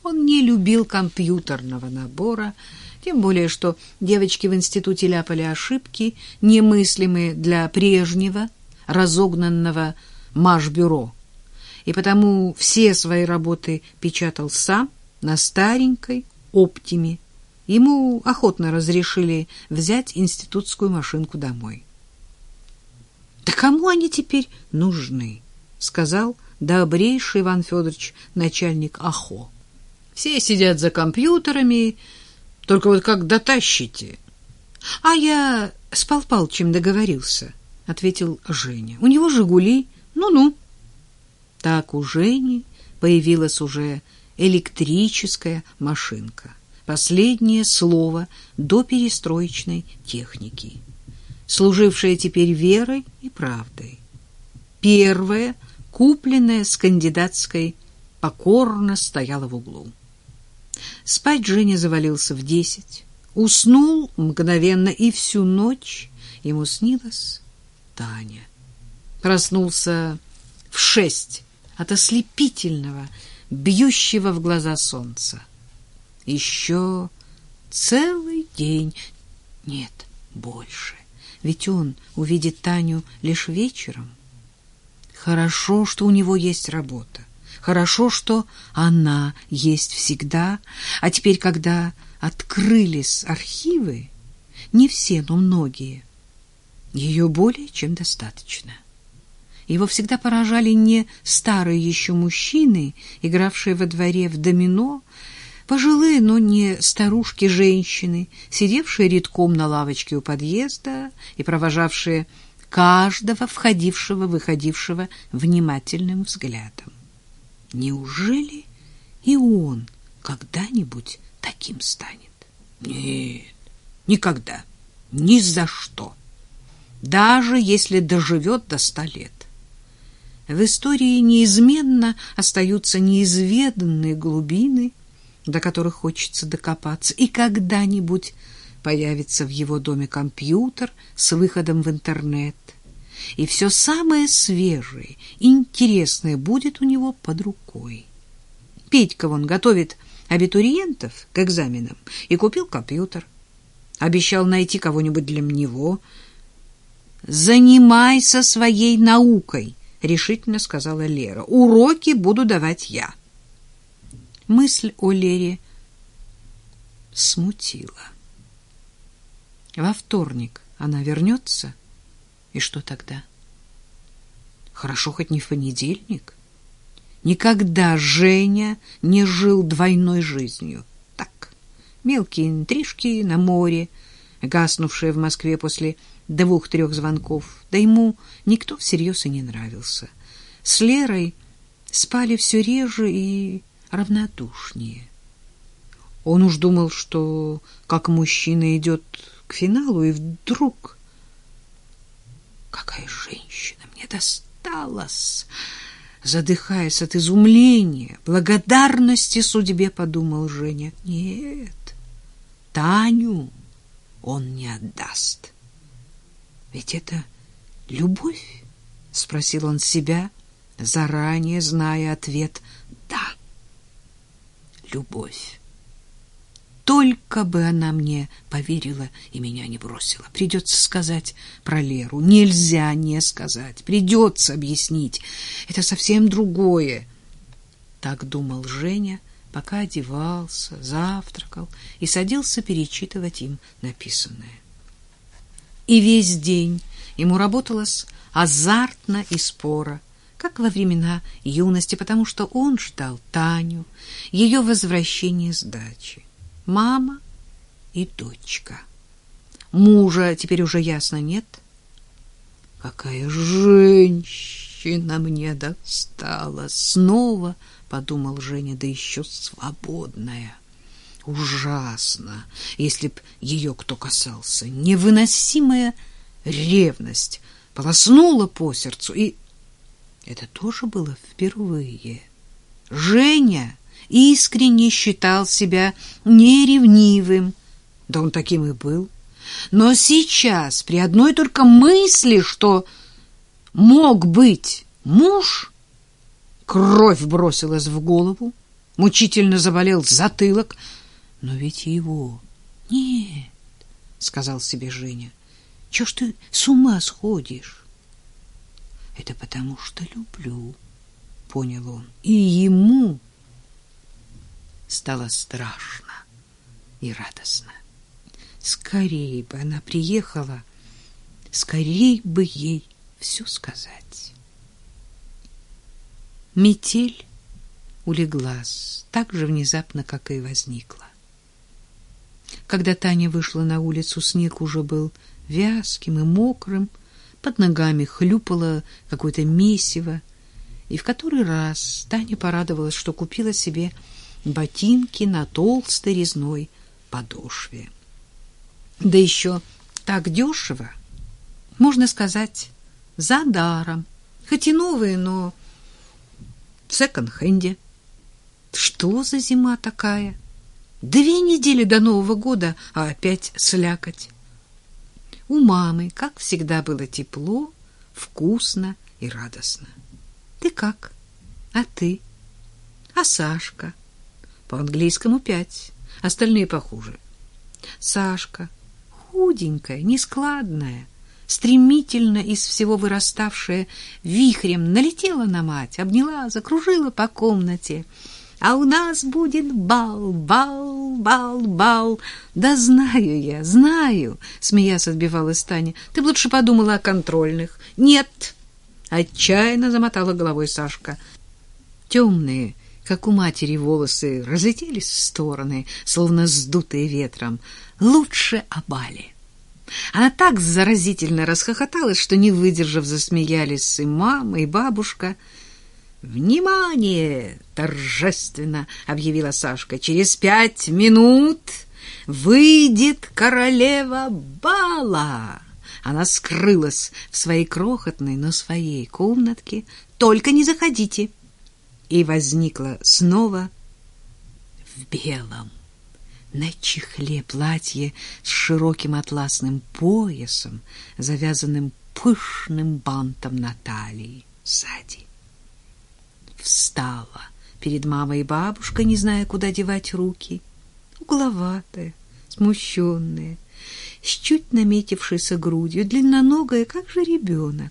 Он не любил компьютерного набора, тем более что девочки в институте ляпали ошибки, немыслимые для прежнего, разогнанного машбюро, и потому все свои работы печатал сам на старенькой «Оптиме». Ему охотно разрешили взять институтскую машинку домой. «Да кому они теперь нужны?» — сказал добрейший Иван Федорович, начальник АХО. «Все сидят за компьютерами, только вот как дотащите?» «А я с Пал Палычем договорился», — ответил Женя. «У него «Жигули». Ну-ну». Так у Жени появилась уже электрическая машинка. Последнее слово до перестроечной техники, служившая теперь верой и правдой. Первая, купленная с кандидатской, покорно стояла в углу. Спать Женя завалился в 10, уснул мгновенно, и всю ночь ему снилась Таня. Проснулся в 6 от ослепительного, бьющего в глаза солнца. Еще целый день, нет, больше, ведь он увидит Таню лишь вечером. Хорошо, что у него есть работа, хорошо, что она есть всегда, а теперь, когда открылись архивы, не все, но многие, ее более чем достаточно. Его всегда поражали не старые еще мужчины, игравшие во дворе в домино, пожилые, но не старушки-женщины, сидевшие редком на лавочке у подъезда и провожавшие каждого входившего-выходившего внимательным взглядом. Неужели и он когда-нибудь таким станет? Нет, никогда, ни за что, даже если доживет до 100 лет. В истории неизменно остаются неизведанные глубины, до которых хочется докопаться, и когда-нибудь появится в его доме компьютер с выходом в интернет, и все самое свежее, интересное будет у него под рукой. Петька вон готовит абитуриентов к экзаменам и купил компьютер. Обещал найти кого-нибудь для него. «Занимайся своей наукой», — решительно сказала Лера. «Уроки буду давать я». Мысль о Лере смутила. Во вторник она вернется, и что тогда? Хорошо, хоть не в понедельник. Никогда Женя не жил двойной жизнью. Так, мелкие интрижки на море, гаснувшие в Москве после 2-3 звонков. Да ему никто всерьез и не нравился. С Лерой спали все реже и равнодушнее. Он уж думал, что как мужчина идет к финалу, и вдруг: какая женщина мне досталась! Задыхаясь от изумления, благодарности судьбе, подумал Женя. Нет, Таню он не отдаст. Ведь это любовь? Спросил он себя, заранее зная ответ. Да, любовь. Только бы она мне поверила и меня не бросила. Придется сказать про Леру. Нельзя не сказать. Придется объяснить. Это совсем другое. Так думал Женя, пока одевался, завтракал и садился перечитывать им написанное. И весь день ему работалось азартно и споро, как во времена юности, потому что он ждал Таню, ее возвращение с дачи. Мама и дочка. Мужа теперь уже ясно нет. Какая женщина мне досталась! Снова подумал Женя, да еще свободная. Ужасно, если б ее кто касался. Невыносимая ревность полоснула по сердцу, и это тоже было впервые. Женя искренне считал себя неревнивым, да он таким и был. Но сейчас, при одной только мысли, что мог быть муж, кровь бросилась в голову, мучительно заболел затылок. Но ведь его нет, сказал себе Женя. Чего ж ты с ума сходишь? Это потому что люблю, понял он. И ему стало страшно и радостно. Скорей бы она приехала, скорей бы ей все сказать. Метель улеглась так же внезапно, как и возникла. Когда Таня вышла на улицу, снег уже был вязким и мокрым, под ногами хлюпало какое-то месиво, и в который раз Таня порадовалась, что купила себе ботинки на толстой резной подошве. Да еще так дешево, можно сказать, за даром, хоть и новые, но в секонд-хенде. Что за зима такая? 2 недели до Нового года, а опять слякоть. У мамы, как всегда, было тепло, вкусно и радостно. Ты как? А ты? А Сашка? По-английскому 5, остальные похуже. Сашка, худенькая, нескладная, стремительно из всего выраставшая вихрем, налетела на мать, обняла, закружила по комнате. А у нас будет бал, бал, бал, бал. Да знаю я, знаю, смеясь отбивалась Таня. Ты бы лучше подумала о контрольных. Нет, отчаянно замотала головой Сашка. Темные, как у матери, волосы разлетелись в стороны, словно сдутые ветром. Лучше о бале. Она так заразительно расхохоталась, что, не выдержав, засмеялись и мама, и бабушка. «Внимание!» — торжественно объявила Сашка. «Через 5 минут выйдет королева бала!» Она скрылась в своей крохотной, но своей комнатке. «Только не заходите!» И возникла снова в белом, на чехле платье с широким атласным поясом, завязанным пышным бантом на талии сзади. Встала перед мамой и бабушкой, не зная, куда девать руки, угловатая, смущенная, с чуть наметившейся грудью, длинноногая, как же ребенок.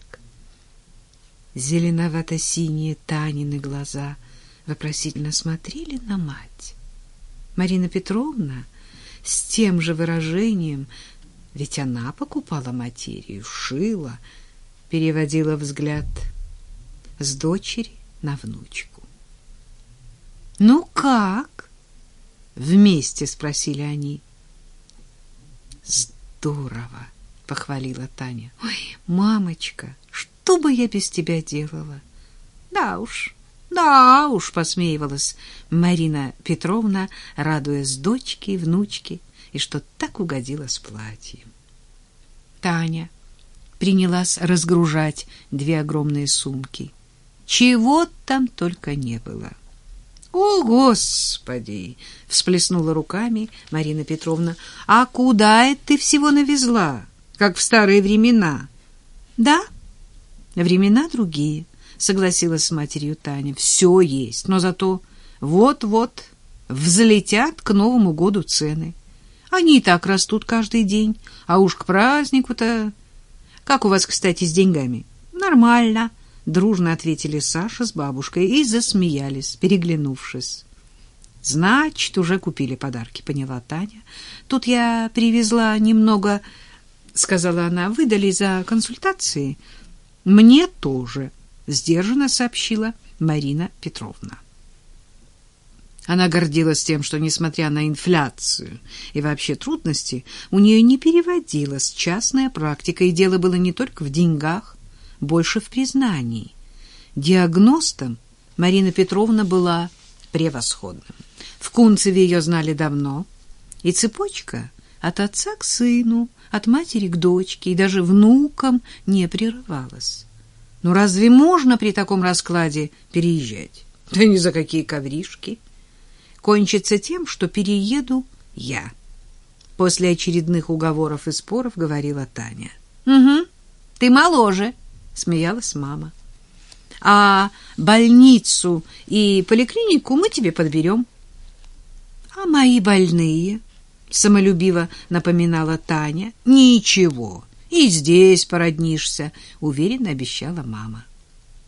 Зеленовато-синие Танины глаза вопросительно смотрели на мать. Марина Петровна с тем же выражением, ведь она покупала материю, шила, переводила взгляд с дочери на внучку. «Ну как?» — вместе спросили они. «Здорово!» — похвалила Таня. «Ой, мамочка, что бы я без тебя делала?» «Да уж», — посмеивалась Марина Петровна, радуясь дочке и внучке, и что так угодила с платьем. Таня принялась разгружать 2 огромные сумки. Чего там только не было. «О, Господи!» — всплеснула руками Марина Петровна. «А куда это ты всего навезла, как в старые времена?» «Да, времена другие», — согласилась с матерью Таня. «Все есть, но зато вот-вот взлетят к Новому году цены. Они и так растут каждый день, а уж к празднику-то... Как у вас, кстати, с деньгами?» «Нормально», — дружно ответили Саша с бабушкой и засмеялись, переглянувшись. «Значит, уже купили подарки», — поняла Таня. «Тут я привезла немного», — сказала она, — «выдали за консультации». «Мне тоже», — сдержанно сообщила Марина Петровна. Она гордилась тем, что, несмотря на инфляцию и вообще трудности, у нее не переводилась частная практика, и дело было не только в деньгах, больше в признании. Диагностом Марина Петровна была превосходным. В Кунцеве ее знали давно, и цепочка от отца к сыну, от матери к дочке и даже внукам не прерывалась. Ну разве можно при таком раскладе переезжать? Да ни за какие ковришки. Кончится тем, что перееду я. После очередных уговоров и споров говорила Таня. «Угу, ты моложе», — смеялась мама. А больницу и поликлинику мы тебе подберем. — А мои больные, — самолюбиво напоминала Таня, — ничего, и здесь породнишься, — уверенно обещала мама.